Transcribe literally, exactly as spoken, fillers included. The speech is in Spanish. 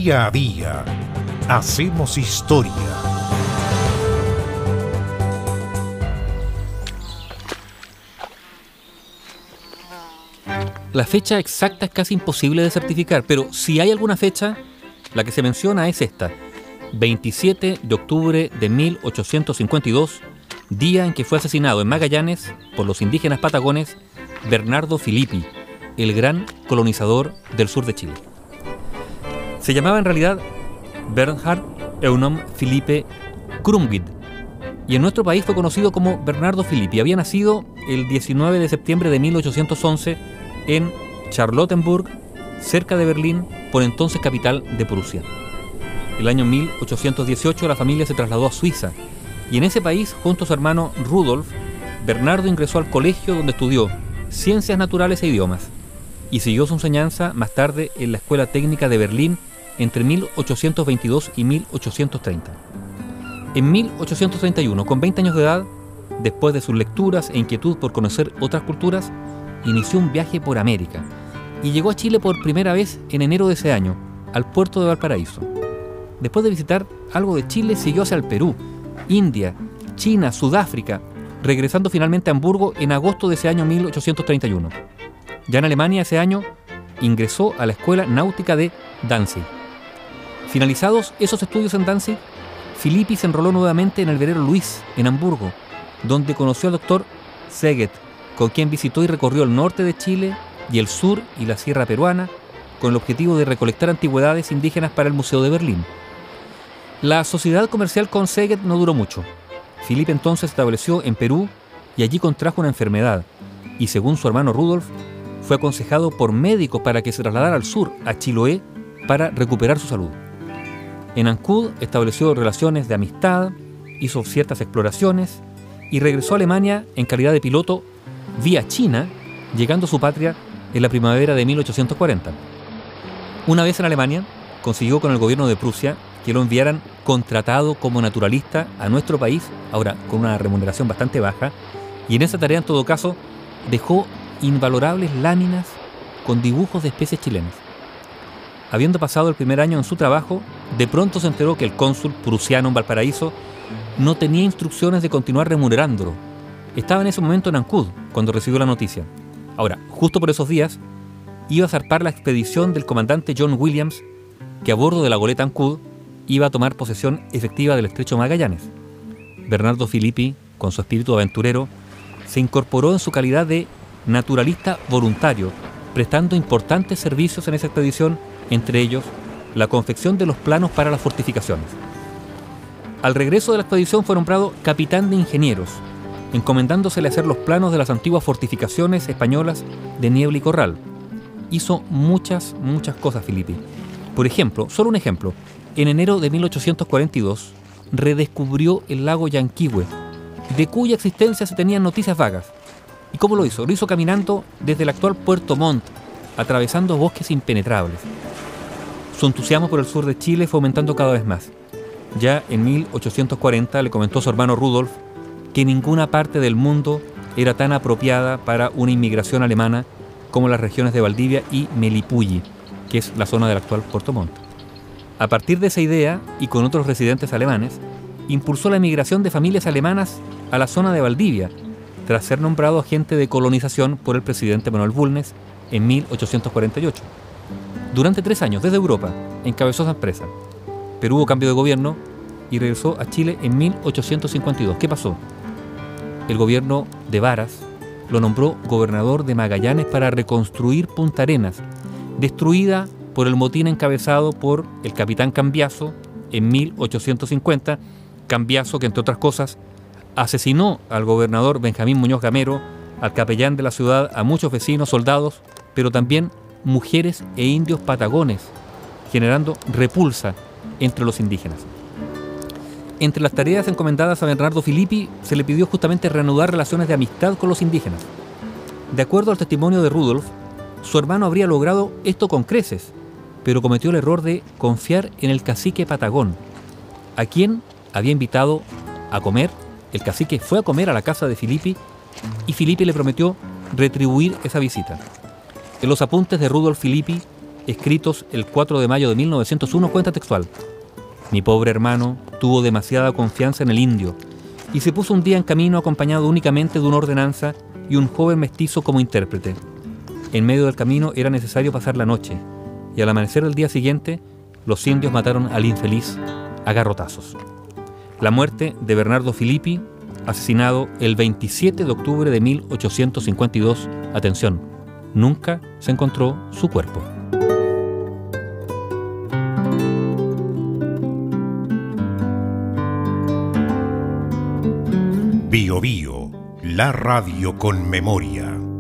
Día a día hacemos historia. La fecha exacta es casi imposible de certificar, pero si hay alguna fecha, la que se menciona es esta: veintisiete de octubre de mil ochocientos cincuenta y dos, día en que fue asesinado en Magallanes por los indígenas patagones Bernardo Filippi, el gran colonizador del sur de Chile. Se llamaba en realidad Bernhard Eunom Philippe Krumwied, y en nuestro país fue conocido como Bernardo Filippi. Había nacido el diecinueve de septiembre de mil ochocientos once en Charlottenburg, cerca de Berlín, por entonces capital de Prusia. El año mil ochocientos dieciocho la familia se trasladó a Suiza, y en ese país, junto a su hermano Rudolf, Bernardo ingresó al colegio donde estudió Ciencias Naturales e Idiomas, y siguió su enseñanza más tarde en la Escuela Técnica de Berlín entre mil ochocientos veintidós y mil ochocientos treinta. En mil ochocientos treinta y uno, con veinte años de edad, después de sus lecturas e inquietud por conocer otras culturas, inició un viaje por América y llegó a Chile por primera vez en enero de ese año, al puerto de Valparaíso. Después de visitar algo de Chile, siguió hacia el Perú, India, China, Sudáfrica, regresando finalmente a Hamburgo en agosto de ese año mil ochocientos treinta y uno. Ya en Alemania ese año ingresó a la Escuela Náutica de Danzig. Finalizados esos estudios en Danzig, Filippi se enroló nuevamente en el velero Luis, en Hamburgo, donde conoció al doctor Szeged, con quien visitó y recorrió el norte de Chile y el sur y la sierra peruana, con el objetivo de recolectar antigüedades indígenas para el Museo de Berlín. La sociedad comercial con Szeged no duró mucho. Filippi entonces se estableció en Perú y allí contrajo una enfermedad, y según su hermano Rudolf, fue aconsejado por médicos para que se trasladara al sur, a Chiloé, para recuperar su salud. En Ancud estableció relaciones de amistad, hizo ciertas exploraciones y regresó a Alemania en calidad de piloto vía China, llegando a su patria en la primavera de mil ochocientos cuarenta. Una vez en Alemania, consiguió con el gobierno de Prusia que lo enviaran contratado como naturalista a nuestro país, ahora con una remuneración bastante baja, y en esa tarea, en todo caso, dejó invalorables láminas con dibujos de especies chilenas. Habiendo pasado el primer año en su trabajo, de pronto se enteró que el cónsul prusiano en Valparaíso no tenía instrucciones de continuar remunerándolo. Estaba en ese momento en Ancud cuando recibió la noticia. Ahora, justo por esos días, iba a zarpar la expedición del comandante John Williams, que a bordo de la goleta Ancud iba a tomar posesión efectiva del estrecho Magallanes. Bernardo Filippi, con su espíritu aventurero, se incorporó en su calidad de naturalista voluntario, prestando importantes servicios en esa expedición, entre ellos la confección de los planos para las fortificaciones. Al regreso de la expedición fue nombrado capitán de ingenieros, encomendándosele hacer los planos de las antiguas fortificaciones españolas de Niebla y Corral. Hizo muchas, muchas cosas Filippi. Por ejemplo, solo un ejemplo, en enero de mil ochocientos cuarenta y dos redescubrió el lago Yanquihue, de cuya existencia se tenían noticias vagas. ¿Y cómo lo hizo? Lo hizo caminando desde el actual Puerto Montt, atravesando bosques impenetrables. Su entusiasmo por el sur de Chile fue aumentando cada vez más. Ya en mil ochocientos cuarenta le comentó a su hermano Rudolf que ninguna parte del mundo era tan apropiada para una inmigración alemana como las regiones de Valdivia y Melipulli, que es la zona del actual Puerto Montt. A partir de esa idea, y con otros residentes alemanes, impulsó la emigración de familias alemanas a la zona de Valdivia, tras ser nombrado agente de colonización por el presidente Manuel Bulnes en mil ochocientos cuarenta y ocho. Durante tres años, desde Europa, encabezó esa empresa, pero hubo cambio de gobierno y regresó a Chile en mil ochocientos cincuenta y dos. ¿Qué pasó? El gobierno de Varas lo nombró gobernador de Magallanes para reconstruir Punta Arenas, destruida por el motín encabezado por el capitán Cambiaso en mil ochocientos cincuenta, Cambiaso que, entre otras cosas, asesinó al gobernador Benjamín Muñoz Gamero, al capellán de la ciudad, a muchos vecinos, soldados, pero también mujeres e indios patagones, generando repulsa entre los indígenas. Entre las tareas encomendadas a Bernardo Filippi se le pidió justamente reanudar relaciones de amistad con los indígenas. De acuerdo al testimonio de Rudolf, su hermano habría logrado esto con creces, pero cometió el error de confiar en el cacique Patagón, a quien había invitado a comer. El cacique fue a comer a la casa de Filippi y Filippi le prometió retribuir esa visita. En los apuntes de Rudolf Filippi escritos el cuatro de mayo de mil novecientos uno, cuenta textual: mi pobre hermano tuvo demasiada confianza en el indio y se puso un día en camino acompañado únicamente de una ordenanza y un joven mestizo como intérprete. En medio del camino era necesario pasar la noche, y al amanecer del día siguiente, los indios mataron al infeliz a garrotazos. La muerte de Bernardo Filippi, asesinado el veintisiete de octubre de mil ochocientos cincuenta y dos, atención, nunca se encontró su cuerpo. Bio Bio, la radio con memoria.